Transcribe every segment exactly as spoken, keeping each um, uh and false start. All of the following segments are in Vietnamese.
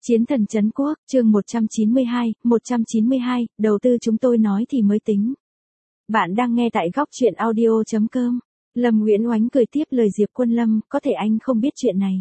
Chiến thần trấn quốc, chương một trăm chín mươi hai, một trăm chín mươi hai, đầu tư chúng tôi nói thì mới tính. Bạn đang nghe tại góc chuyện audio chấm com. Lâm Nguyễn Oánh cười tiếp lời Diệp Quân Lâm, có thể anh không biết chuyện này.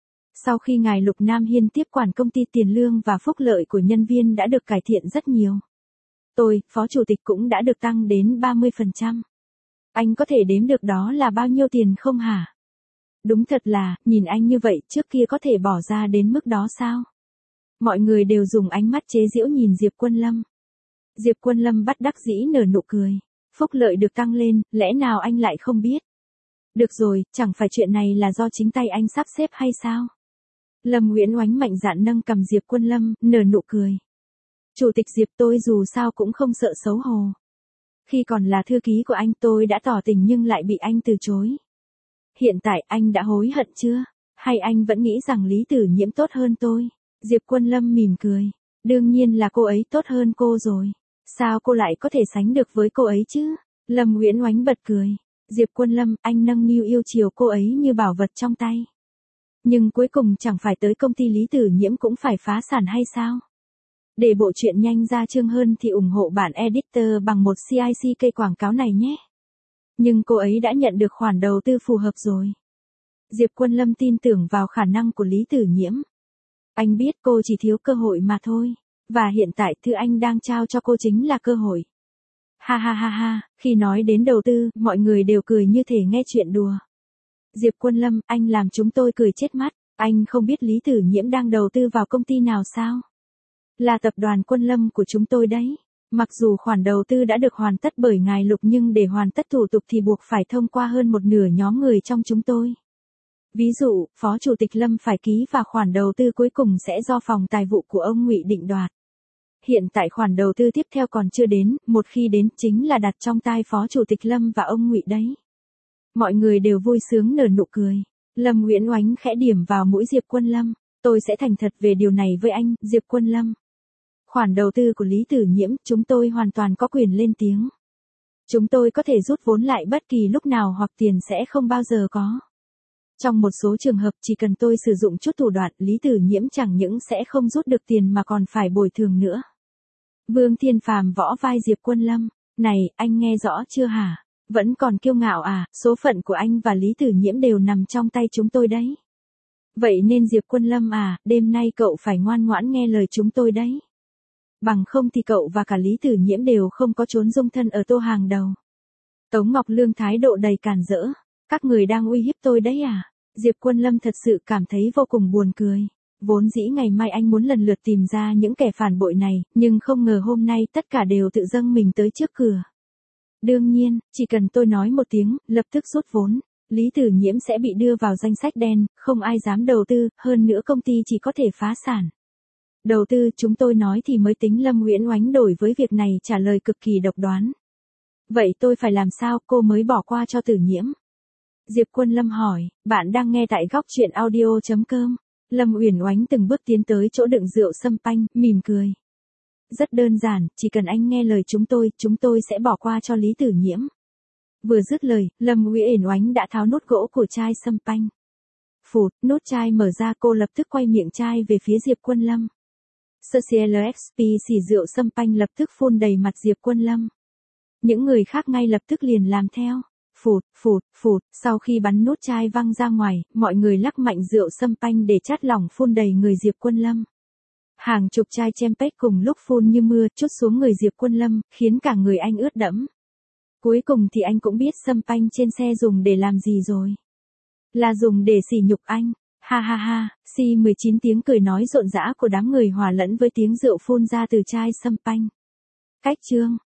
Sau khi ngài Lục Nam Hiên tiếp quản công ty, tiền lương và phúc lợi của nhân viên đã được cải thiện rất nhiều. Tôi, phó chủ tịch cũng đã được tăng đến ba mươi phần trăm. Anh có thể đếm được đó là bao nhiêu tiền không hả? Đúng thật là, nhìn anh như vậy, trước kia có thể bỏ ra đến mức đó sao? Mọi người đều dùng ánh mắt chế giễu nhìn Diệp Quân Lâm. Diệp Quân Lâm bất đắc dĩ nở nụ cười. Phúc lợi được tăng lên, lẽ nào anh lại không biết? Được rồi, chẳng phải chuyện này là do chính tay anh sắp xếp hay sao? Lâm Nguyễn Oánh mạnh dạn nâng cầm Diệp Quân Lâm, nở nụ cười. Chủ tịch Diệp, tôi dù sao cũng không sợ xấu hổ. Khi còn là thư ký của anh, tôi đã tỏ tình nhưng lại bị anh từ chối. Hiện tại anh đã hối hận chưa? Hay anh vẫn nghĩ rằng Lý Tử Nhiễm tốt hơn tôi? Diệp Quân Lâm mỉm cười. Đương nhiên là cô ấy tốt hơn cô rồi. Sao cô lại có thể sánh được với cô ấy chứ? Lâm Nguyễn Oánh bật cười. Diệp Quân Lâm, anh nâng niu yêu chiều cô ấy như bảo vật trong tay. Nhưng cuối cùng chẳng phải tới công ty Lý Tử Nhiễm cũng phải phá sản hay sao? Để bộ truyện nhanh ra chương hơn thì ủng hộ bản editor bằng một xê i xê cây quảng cáo này nhé. Nhưng cô ấy đã nhận được khoản đầu tư phù hợp rồi. Diệp Quân Lâm tin tưởng vào khả năng của Lý Tử Nhiễm. Anh biết cô chỉ thiếu cơ hội mà thôi. Và hiện tại thứ anh đang trao cho cô chính là cơ hội. Ha ha ha ha, khi nói đến đầu tư, mọi người đều cười như thể nghe chuyện đùa. Diệp Quân Lâm, anh làm chúng tôi cười chết mắt. Anh không biết Lý Tử Nhiễm đang đầu tư vào công ty nào sao? Là tập đoàn Quân Lâm của chúng tôi đấy. Mặc dù khoản đầu tư đã được hoàn tất bởi ngài Lục nhưng để hoàn tất thủ tục thì buộc phải thông qua hơn một nửa nhóm người trong chúng tôi. Ví dụ, Phó Chủ tịch Lâm phải ký và khoản đầu tư cuối cùng sẽ do phòng tài vụ của ông Ngụy định đoạt. Hiện tại khoản đầu tư tiếp theo còn chưa đến, một khi đến chính là đặt trong tay Phó Chủ tịch Lâm và ông Ngụy đấy. Mọi người đều vui sướng nở nụ cười. Lâm Nguyễn Oánh khẽ điểm vào mũi Diệp Quân Lâm. Tôi sẽ thành thật về điều này với anh, Diệp Quân Lâm. Khoản đầu tư của Lý Tử Nhiễm, chúng tôi hoàn toàn có quyền lên tiếng. Chúng tôi có thể rút vốn lại bất kỳ lúc nào hoặc tiền sẽ không bao giờ có. Trong một số trường hợp chỉ cần tôi sử dụng chút thủ đoạn, Lý Tử Nhiễm chẳng những sẽ không rút được tiền mà còn phải bồi thường nữa. Vương Thiên Phàm võ vai Diệp Quân Lâm. Này, anh nghe rõ chưa hả? Vẫn còn kiêu ngạo à? Số phận của anh và Lý Tử Nhiễm đều nằm trong tay chúng tôi đấy. Vậy nên Diệp Quân Lâm à, đêm nay cậu phải ngoan ngoãn nghe lời chúng tôi đấy. Bằng không thì cậu và cả Lý Tử Nhiễm đều không có chốn dung thân ở tô hàng đầu. Tống Ngọc Lương thái độ đầy càn rỡ. Các người đang uy hiếp tôi đấy à? Diệp Quân Lâm thật sự cảm thấy vô cùng buồn cười. Vốn dĩ ngày mai anh muốn lần lượt tìm ra những kẻ phản bội này, nhưng không ngờ hôm nay tất cả đều tự dâng mình tới trước cửa. Đương nhiên, chỉ cần tôi nói một tiếng, lập tức rút vốn, Lý Tử Nhiễm sẽ bị đưa vào danh sách đen, không ai dám đầu tư, hơn nữa công ty chỉ có thể phá sản. Đầu tư chúng tôi nói thì mới tính. Lâm Nguyễn Oánh đổi với việc này trả lời cực kỳ độc đoán. Vậy tôi phải làm sao cô mới bỏ qua cho Tử Nhiễm? Diệp Quân Lâm hỏi, bạn đang nghe tại góc chuyện audio chấm com. Lâm Uyển Oánh từng bước tiến tới chỗ đựng rượu sâm panh, mỉm cười. Rất đơn giản, chỉ cần anh nghe lời chúng tôi, chúng tôi sẽ bỏ qua cho Lý Tử Nhiễm. Vừa dứt lời, Lâm Uyển Oánh đã tháo nút gỗ của chai sâm panh. Phụt, nút chai mở ra, cô lập tức quay miệng chai về phía Diệp Quân Lâm. Sơ xê lờ ích pê xỉ rượu sâm panh lập tức phun đầy mặt Diệp Quân Lâm. Những người khác ngay lập tức liền làm theo. Phụt, phụt, phụt, sau khi bắn nút chai văng ra ngoài, mọi người lắc mạnh rượu sâm panh để chát lỏng phun đầy người Diệp Quân Lâm. Hàng chục chai champagne cùng lúc phun như mưa trút xuống người Diệp Quân Lâm, khiến cả người anh ướt đẫm. Cuối cùng thì anh cũng biết sâm panh trên xe dùng để làm gì rồi. Là dùng để sỉ nhục anh. Ha ha ha, xê mười chín tiếng cười nói rộn rã của đám người hòa lẫn với tiếng rượu phun ra từ chai sâm panh. Cách chương